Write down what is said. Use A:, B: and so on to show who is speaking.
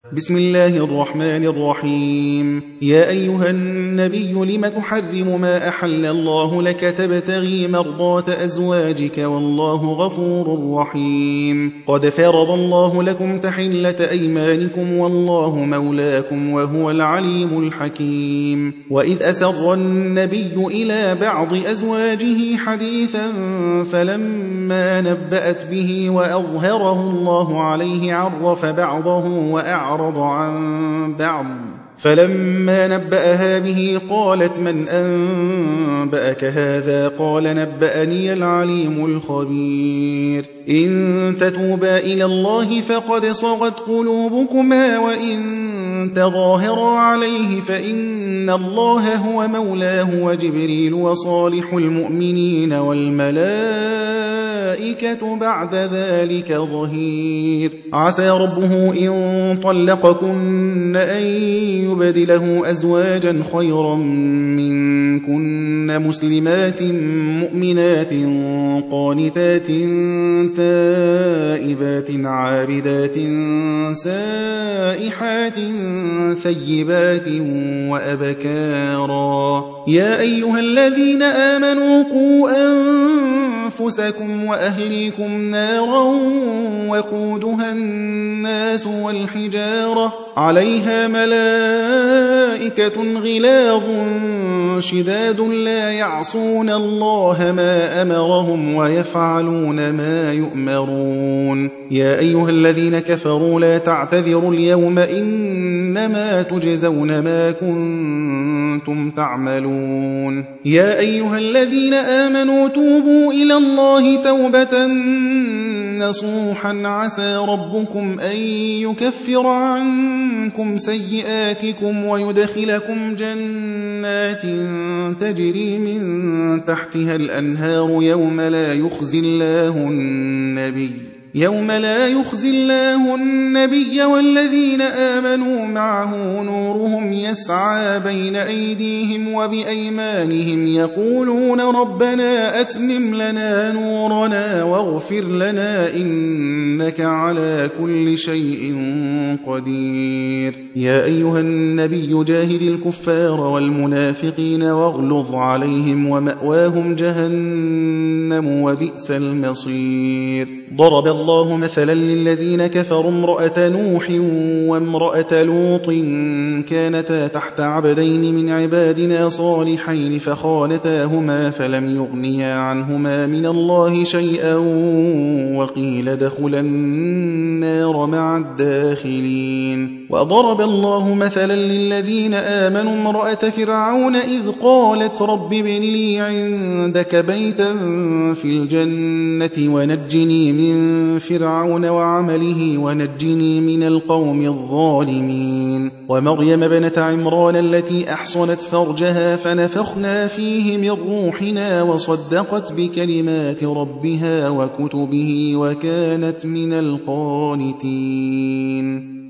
A: بسم الله الرحمن الرحيم. يا أيها النبي لم تحرم ما أحل الله لك تبتغي مرضات أزواجك والله غفور رحيم. قد فرض الله لكم تحلة أيمانكم والله مولاكم وهو العليم الحكيم. وإذ أسر النبي إلى بعض أزواجه حديثا فلما نبأت به وأظهره الله عليه عرف بعضه وأعرض عن بعض فلما نبأها به قالت من أنبأك هذا قال نبأني العليم الخبير. إن تتوبا إلى الله فقد صغت قلوبكما وإن تظاهرا عليه فإن الله هو مولاه وجبريل وصالح المؤمنين والملائكة بعد ذلك ظهير. عسى ربه إن طلقكن أن يبدله أزواجا خيرا منكن مسلمات مؤمنات قانتات تائبات عابدات سائحات ثيبات وأبكارا. يا أيها الذين آمنوا قوا أنفسكم وأهليكم نارا وقودها الناس والحجارة عليها ملائكة غلاظ شداد لا يعصون الله ما أمرهم ويفعلون ما يؤمرون. يا أيها الذين كفروا لا تعتذروا اليوم إنما تجزون ما كنتم تعملون. يا أيها الذين آمنوا توبوا إلى الله توبة نصوحا عسى ربكم أن يكفر عنكم سيئاتكم ويدخلكم جنات تجري من تحتها الأنهار يوم لا يخزي الله النبي والذين آمنوا معه نورهم يسعى بين أيديهم وبأيمانهم يقولون ربنا أتمم لنا نورنا واغفر لنا إنك على كل شيء قدير. يا أيها النبي جاهد الكفار والمنافقين واغلظ عليهم ومأواهم جهنم وبئس المصير. ضرب الله مثلا للذين كفروا امرأة نوح وامرأة لوط كانتا تحت عبدين من عبادنا صالحين فخانتاهما فلم يغنيا عنهما من الله شيئا وقيل ادخلا النار مع الداخلين. وضرب الله مثلا للذين آمنوا امرأة فرعون إذ قالت رب ابن لي عندك بيتا في الجنة ونجني من فرعون وعمله ونجني من القوم الظالمين. ومريم ابنة عمران التي أحصنت فرجها فنفخنا فيه من روحنا وصدقت بكلمات ربها وكتبه وكانت من القانتين.